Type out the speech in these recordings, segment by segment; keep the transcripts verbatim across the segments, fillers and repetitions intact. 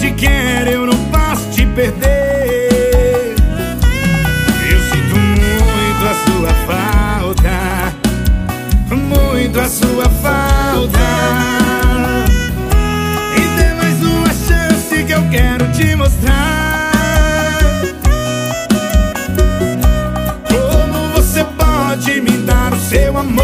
te quero, eu não posso te perder. Eu sinto muito a sua falta, muito a sua falta. E dê mais uma chance que eu quero te mostrar como você pode me dar o seu amor.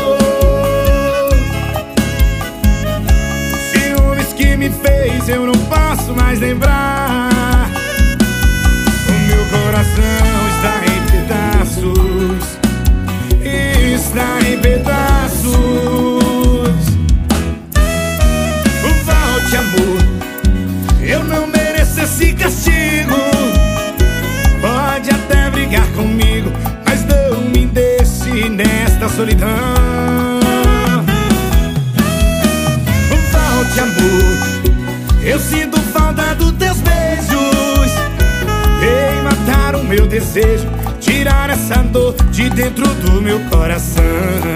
Ciúmes que me fez, eu não posso mais lembrar. O meu coração está em pedaços, está em pedaços. Volte, amor, eu não mereço esse castigo. Pode até brigar comigo, mas não me deixe nesta solidão. Volte, amor, eu sinto falta dos teus beijos. Vem matar o meu desejo, tirar essa dor de dentro do meu coração.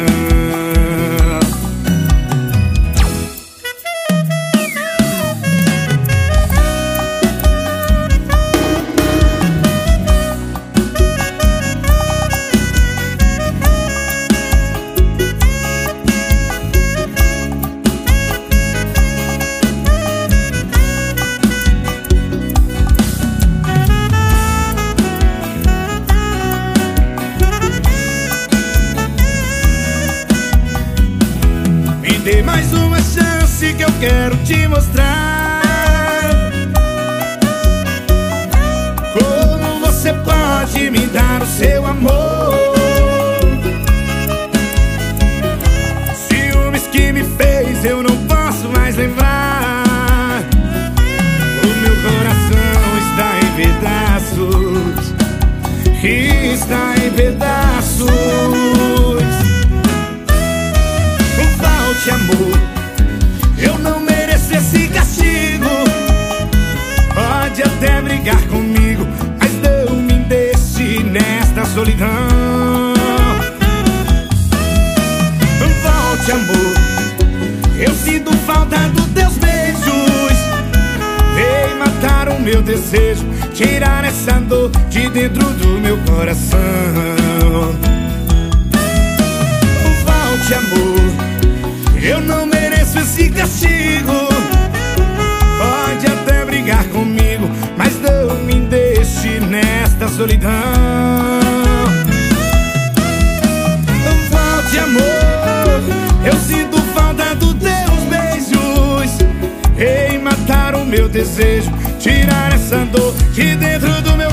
Dê mais uma chance que eu quero te mostrar como você pode me dar o seu amor. Ciúmes que me fez, eu não posso mais lembrar. O meu coração está em pedaços, está em pedaços. Amor, eu não mereço esse castigo. Pode até brigar comigo, mas não me deixe nesta solidão. Volte, amor, eu sinto falta dos teus beijos. Vem matar o meu desejo, tirar essa dor de dentro do meu coração. Volte, amor, eu não mereço esse castigo. Pode até brigar comigo, mas não me deixe nesta solidão. Volte, amor, eu sinto falta dos teus beijos. Vem matar o meu desejo, tirar essa dor de dentro do meu